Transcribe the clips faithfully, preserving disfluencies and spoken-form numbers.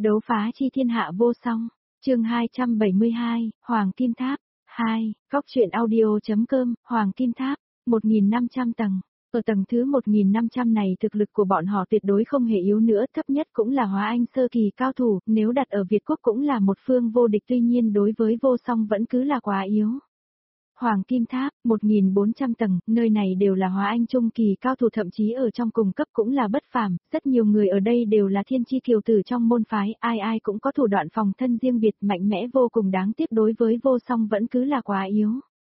Đấu phá chi thiên hạ vô song, chương hai trăm bảy mươi hai, Hoàng Kim Tháp, hai, góc truyện audio.com, Hoàng Kim Tháp, một nghìn năm trăm tầng. Ở tầng thứ một nghìn năm trăm này thực lực của bọn họ tuyệt đối không hề yếu nữa, thấp nhất cũng là Hóa Anh sơ kỳ cao thủ, nếu đặt ở Việt Quốc cũng là một phương vô địch, tuy nhiên đối với vô song vẫn cứ là quá yếu. Hoàng Kim Tháp, một nghìn bốn trăm tầng, nơi này đều là Hóa Anh trung kỳ cao thủ, thậm chí ở trong cùng cấp cũng là bất phàm, rất nhiều người ở đây đều là thiên chi kiều tử trong môn phái, ai ai cũng có thủ đoạn phòng thân riêng biệt, mạnh mẽ vô cùng, đáng tiếc đối với vô song vẫn cứ là quá yếu.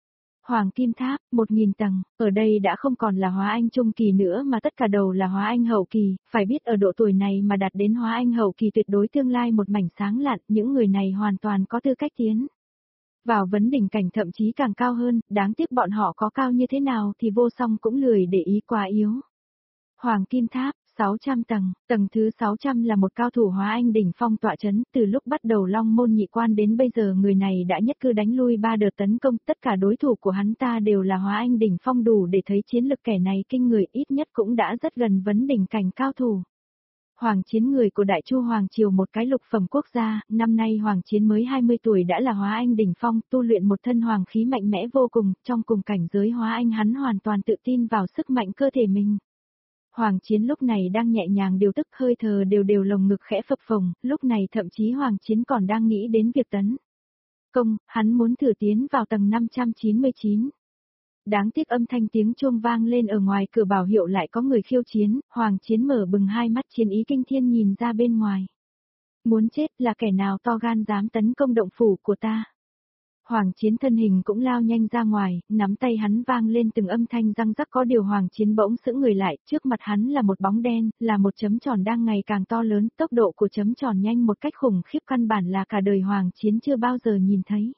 Hoàng Kim Tháp, một nghìn tầng, ở đây đã không còn là Hóa Anh trung kỳ nữa mà tất cả đầu là Hóa Anh hậu kỳ, phải biết ở độ tuổi này mà đạt đến Hóa Anh hậu kỳ tuyệt đối tương lai một mảnh sáng lạn, những người này hoàn toàn có tư cách tiến vào vấn đỉnh cảnh, thậm chí càng cao hơn, đáng tiếc bọn họ có cao như thế nào thì vô song cũng lười để ý, quá yếu. Hoàng Kim Tháp, sáu trăm tầng, tầng thứ sáu trăm là một cao thủ Hóa Anh đỉnh phong tọa chấn, từ lúc bắt đầu Long Môn nhị quan đến bây giờ người này đã nhất cư đánh lui ba đợt tấn công, tất cả đối thủ của hắn ta đều là Hóa Anh đỉnh phong, đủ để thấy chiến lực kẻ này kinh người, ít nhất cũng đã rất gần vấn đỉnh cảnh cao thủ. Hoàng Chiến, người của Đại Chu Hoàng Triều, một cái lục phẩm quốc gia, năm nay Hoàng Chiến mới hai mươi tuổi đã là Hóa Anh đỉnh phong, tu luyện một thân hoàng khí mạnh mẽ vô cùng, trong cùng cảnh giới Hóa Anh hắn hoàn toàn tự tin vào sức mạnh cơ thể mình. Hoàng Chiến lúc này đang nhẹ nhàng điều tức, hơi thở đều đều, lồng ngực khẽ phập phồng, lúc này thậm chí Hoàng Chiến còn đang nghĩ đến việc tấn công, hắn muốn thử tiến vào tầng năm trăm chín mươi chín. Đáng tiếc âm thanh tiếng chuông vang lên ở ngoài cửa bảo hiệu lại có người khiêu chiến, Hoàng Chiến mở bừng hai mắt chiến ý kinh thiên nhìn ra bên ngoài. Muốn chết, là kẻ nào to gan dám tấn công động phủ của ta? Hoàng Chiến thân hình cũng lao nhanh ra ngoài, nắm tay hắn vang lên từng âm thanh răng rắc, có điều Hoàng Chiến bỗng sững người lại, trước mặt hắn là một bóng đen, là một chấm tròn đang ngày càng to lớn, tốc độ của chấm tròn nhanh một cách khủng khiếp, căn bản là cả đời Hoàng Chiến chưa bao giờ nhìn thấy.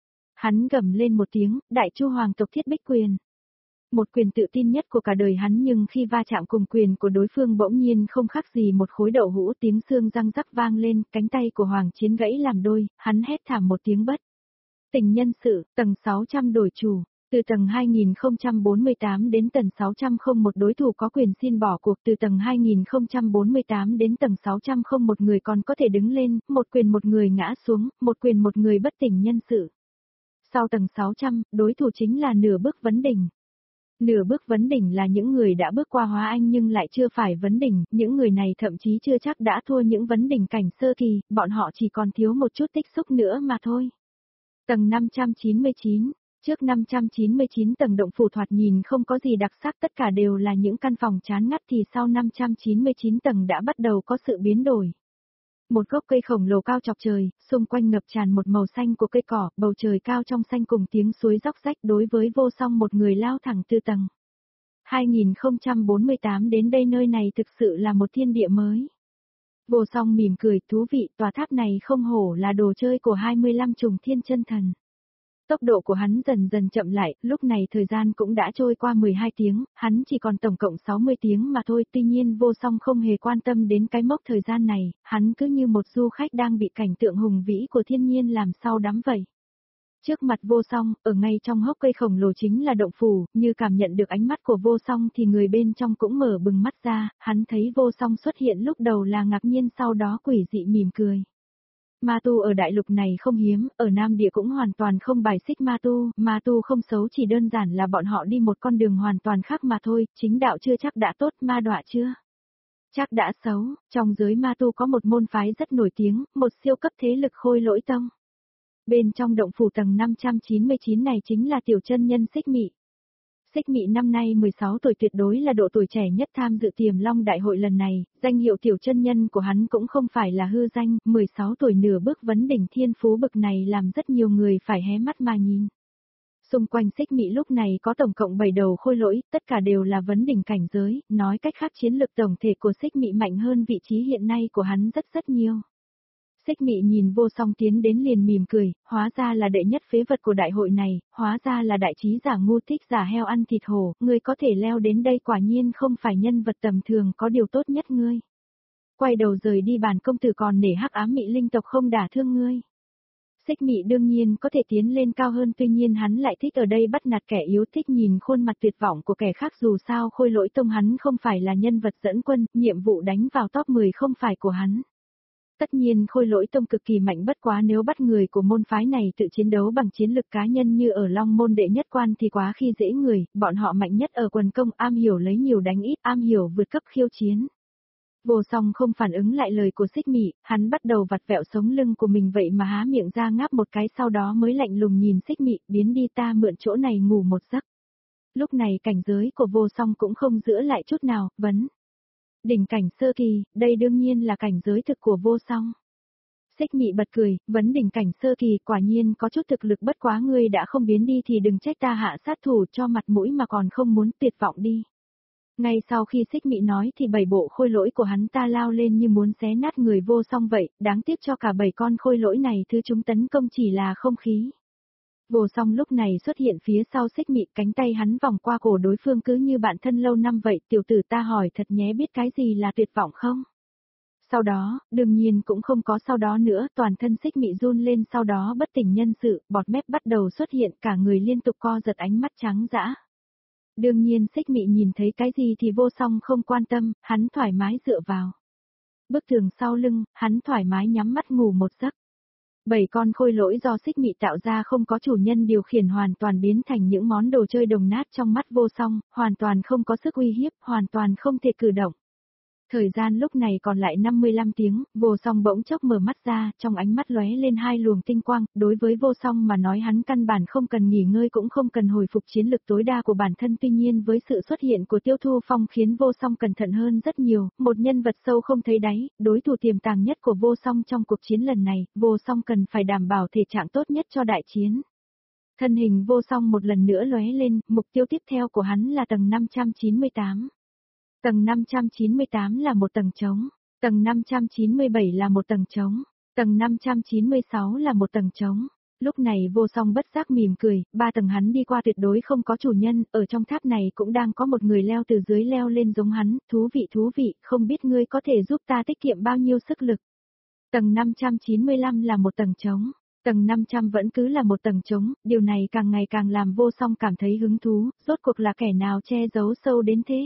Hắn gầm lên một tiếng, Đại Chu Hoàng tộc Thiết Bích Quyền. Một quyền tự tin nhất của cả đời hắn, nhưng khi va chạm cùng quyền của đối phương bỗng nhiên không khác gì một khối đậu hũ, tiếng xương răng rắc vang lên, cánh tay của Hoàng Chiến gãy làm đôi, hắn hét thảm một tiếng bất tỉnh nhân sự, tầng sáu trăm đổi chủ. Từ tầng hai nghìn không trăm bốn mươi tám đến tầng sáu trăm không một đối thủ có quyền xin bỏ cuộc, từ tầng hai nghìn không trăm bốn mươi tám đến tầng sáu trăm không một người còn có thể đứng lên, một quyền một người ngã xuống, một quyền một người bất tỉnh nhân sự. Sau tầng sáu trăm, đối thủ chính là nửa bước vấn đỉnh. Nửa bước vấn đỉnh là những người đã bước qua Hóa Anh nhưng lại chưa phải vấn đỉnh, những người này thậm chí chưa chắc đã thua những vấn đỉnh cảnh sơ kỳ, bọn họ chỉ còn thiếu một chút tích xúc nữa mà thôi. Tầng năm trăm chín mươi chín, trước năm trăm chín mươi chín tầng động phủ thoạt nhìn không có gì đặc sắc, tất cả đều là những căn phòng chán ngắt, thì sau năm trăm chín mươi chín tầng đã bắt đầu có sự biến đổi. Một gốc cây khổng lồ cao chọc trời, xung quanh ngập tràn một màu xanh của cây cỏ, bầu trời cao trong xanh cùng tiếng suối róc rách, đối với vô song một người lao thẳng từ tầng hai nghìn không trăm bốn mươi tám đến đây, nơi này thực sự là một thiên địa mới. Vô song mỉm cười, thú vị, tòa tháp này không hổ là đồ chơi của hai mươi lăm trùng thiên chân thần. Tốc độ của hắn dần dần chậm lại, lúc này thời gian cũng đã trôi qua mười hai tiếng, hắn chỉ còn tổng cộng sáu mươi tiếng mà thôi, tuy nhiên vô song không hề quan tâm đến cái mốc thời gian này, hắn cứ như một du khách đang bị cảnh tượng hùng vĩ của thiên nhiên làm sao đắm vậy. Trước mặt vô song, ở ngay trong hốc cây khổng lồ chính là động phủ, như cảm nhận được ánh mắt của vô song thì người bên trong cũng mở bừng mắt ra, hắn thấy vô song xuất hiện lúc đầu là ngạc nhiên, sau đó quỷ dị mỉm cười. Ma tu ở đại lục này không hiếm, ở Nam Địa cũng hoàn toàn không bài xích ma tu, ma tu không xấu, chỉ đơn giản là bọn họ đi một con đường hoàn toàn khác mà thôi, chính đạo chưa chắc đã tốt, ma đọa chưa chắc đã xấu. Trong giới ma tu có một môn phái rất nổi tiếng, một siêu cấp thế lực Khôi Lỗi Tông. Bên trong động phủ tầng năm trăm chín mươi chín này chính là tiểu chân nhân Xích Mị. Xích Mị năm nay mười sáu tuổi, tuyệt đối là độ tuổi trẻ nhất tham dự Tiềm Long đại hội lần này, danh hiệu tiểu chân nhân của hắn cũng không phải là hư danh, mười sáu tuổi nửa bước vấn đỉnh thiên phú bực này làm rất nhiều người phải hé mắt mà nhìn. Xung quanh Xích Mị lúc này có tổng cộng bảy đầu khôi lỗi, tất cả đều là vấn đỉnh cảnh giới, nói cách khác chiến lực tổng thể của Xích Mị mạnh hơn vị trí hiện nay của hắn rất rất nhiều. Xích Mị nhìn vô song tiến đến liền mỉm cười, hóa ra là đệ nhất phế vật của đại hội này, hóa ra là đại trí giả ngu thích giả heo ăn thịt hổ, ngươi có thể leo đến đây quả nhiên không phải nhân vật tầm thường, có điều tốt nhất ngươi quay đầu rời đi, bản công tử còn nể hắc ám Mị linh tộc không đả thương ngươi. Xích Mị đương nhiên có thể tiến lên cao hơn, tuy nhiên hắn lại thích ở đây bắt nạt kẻ yếu, thích nhìn khuôn mặt tuyệt vọng của kẻ khác, dù sao Khôi Lỗi Tông hắn không phải là nhân vật dẫn quân, nhiệm vụ đánh vào top mười không phải của hắn. Tất nhiên khôi lỗi tông cực kỳ mạnh bất quá nếu bắt người của môn phái này tự chiến đấu bằng chiến lực cá nhân như ở Long môn đệ nhất quan thì quá khi dễ người, bọn họ mạnh nhất ở quần công, am hiểu lấy nhiều đánh ít, am hiểu vượt cấp khiêu chiến. Vô Song không phản ứng lại lời của Xích Mị, hắn bắt đầu vặt vẹo sống lưng của mình vậy mà há miệng ra ngáp một cái, sau đó mới lạnh lùng nhìn Xích Mị, biến đi, ta mượn chỗ này ngủ một giấc. Lúc này cảnh giới của Vô Song cũng không giữ lại chút nào, vấn. Đỉnh cảnh sơ kỳ, đây đương nhiên là cảnh giới thực của Vô Song. Xích Mị bật cười, vấn đỉnh cảnh sơ kỳ quả nhiên có chút thực lực, bất quá ngươi đã không biến đi thì đừng trách ta hạ sát thủ, cho mặt mũi mà còn không muốn, tuyệt vọng đi. Ngay sau khi Xích Mị nói thì bảy bộ khôi lỗi của hắn ta lao lên như muốn xé nát người Vô Song vậy, đáng tiếc cho cả bảy con khôi lỗi này thứ chúng tấn công chỉ là không khí. Vô Song lúc này xuất hiện phía sau Xích Mị, cánh tay hắn vòng qua cổ đối phương cứ như bạn thân lâu năm vậy, tiểu tử ta hỏi thật nhé, biết cái gì là tuyệt vọng không? Sau đó, đương nhiên cũng không có sau đó nữa, toàn thân Xích Mị run lên, sau đó bất tỉnh nhân sự, bọt mép bắt đầu xuất hiện, cả người liên tục co giật, ánh mắt trắng dã. Đương nhiên Xích Mị nhìn thấy cái gì thì Vô Song không quan tâm, hắn thoải mái dựa vào bức tường sau lưng, hắn thoải mái nhắm mắt ngủ một giấc. Bảy con khôi lỗi do Xích Mị tạo ra không có chủ nhân điều khiển, hoàn toàn biến thành những món đồ chơi đồng nát trong mắt Vô Song, hoàn toàn không có sức uy hiếp, hoàn toàn không thể cử động. Thời gian lúc này còn lại năm mươi lăm tiếng, Vô Song bỗng chốc mở mắt ra, trong ánh mắt lóe lên hai luồng tinh quang, đối với Vô Song mà nói hắn căn bản không cần nghỉ ngơi cũng không cần hồi phục chiến lực tối đa của bản thân, tuy nhiên với sự xuất hiện của Tiêu Thu Phong khiến Vô Song cẩn thận hơn rất nhiều, một nhân vật sâu không thấy đáy, đối thủ tiềm tàng nhất của Vô Song trong cuộc chiến lần này, Vô Song cần phải đảm bảo thể trạng tốt nhất cho đại chiến. Thân hình Vô Song một lần nữa lóe lên, mục tiêu tiếp theo của hắn là tầng năm trăm chín mươi tám. Tầng năm trăm chín mươi tám là một tầng trống, tầng năm trăm chín mươi bảy là một tầng trống, tầng năm trăm chín mươi sáu là một tầng trống. Lúc này Vô Song bất giác mỉm cười, ba tầng hắn đi qua tuyệt đối không có chủ nhân, ở trong tháp này cũng đang có một người leo từ dưới leo lên giống hắn, thú vị thú vị, không biết ngươi có thể giúp ta tiết kiệm bao nhiêu sức lực. Tầng năm trăm chín mươi lăm là một tầng trống, tầng năm trăm vẫn cứ là một tầng trống, điều này càng ngày càng làm Vô Song cảm thấy hứng thú, rốt cuộc là kẻ nào che giấu sâu đến thế.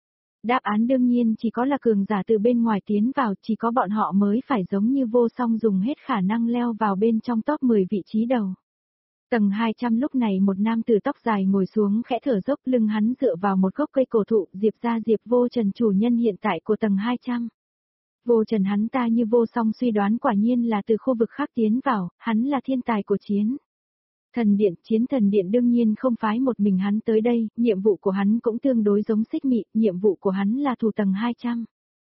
Đáp án đương nhiên chỉ có là cường giả từ bên ngoài tiến vào, chỉ có bọn họ mới phải giống như Vô Song dùng hết khả năng leo vào bên trong top mười vị trí đầu. Tầng hai trăm lúc này một nam tử tóc dài ngồi xuống khẽ thở dốc, lưng hắn dựa vào một gốc cây cổ thụ, Diệp ra Diệp Vô Trần chủ nhân hiện tại của tầng hai trăm. Vô Trần hắn ta như Vô Song suy đoán quả nhiên là từ khu vực khác tiến vào, hắn là thiên tài của chiến. Thần điện, chiến thần điện đương nhiên không phái một mình hắn tới đây, nhiệm vụ của hắn cũng tương đối giống Xích Mị, nhiệm vụ của hắn là thủ tầng hai trăm.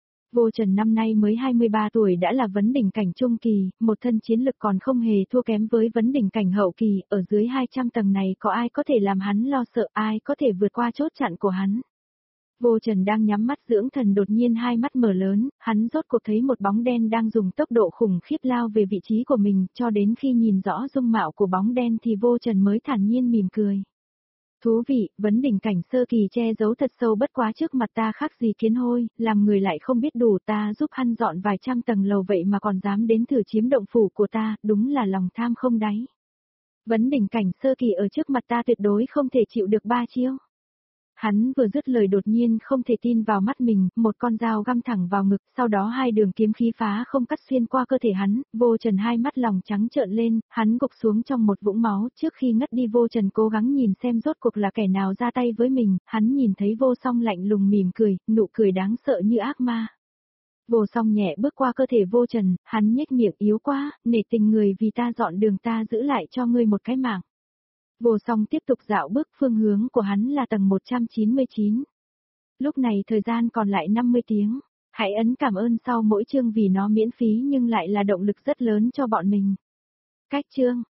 Vô Trần năm nay mới hai mươi ba tuổi đã là vấn đỉnh cảnh trung kỳ, một thân chiến lực còn không hề thua kém với vấn đỉnh cảnh hậu kỳ, ở dưới hai trăm tầng này có ai có thể làm hắn lo sợ, ai có thể vượt qua chốt chặn của hắn. Vô Trần đang nhắm mắt dưỡng thần, đột nhiên hai mắt mở lớn, hắn rốt cuộc thấy một bóng đen đang dùng tốc độ khủng khiếp lao về vị trí của mình, cho đến khi nhìn rõ dung mạo của bóng đen thì Vô Trần mới thản nhiên mỉm cười. Thú vị, vấn đỉnh cảnh sơ kỳ che giấu thật sâu, bất quá trước mặt ta khác gì kiến hôi, làm người lại không biết đủ, ta giúp hắn dọn vài trăm tầng lầu vậy mà còn dám đến thử chiếm động phủ của ta, đúng là lòng tham không đáy. Vấn đỉnh cảnh sơ kỳ ở trước mặt ta tuyệt đối không thể chịu được ba chiêu. Hắn vừa dứt lời đột nhiên không thể tin vào mắt mình, một con dao găm thẳng vào ngực, sau đó hai đường kiếm khí phá không cắt xuyên qua cơ thể hắn, Vô Trần hai mắt lòng trắng trợn lên, hắn gục xuống trong một vũng máu, trước khi ngất đi Vô Trần cố gắng nhìn xem rốt cuộc là kẻ nào ra tay với mình, hắn nhìn thấy Vô Song lạnh lùng mỉm cười, nụ cười đáng sợ như ác ma. Vô Song nhẹ bước qua cơ thể Vô Trần, hắn nhếch miệng, yếu quá, nể tình người vì ta dọn đường ta giữ lại cho ngươi một cái mạng. Vô Song tiếp tục dạo bước, phương hướng của hắn là tầng một trăm chín mươi chín. Lúc này thời gian còn lại năm mươi tiếng. Hãy ấn cảm ơn sau mỗi chương vì nó miễn phí nhưng lại là động lực rất lớn cho bọn mình. Cách chương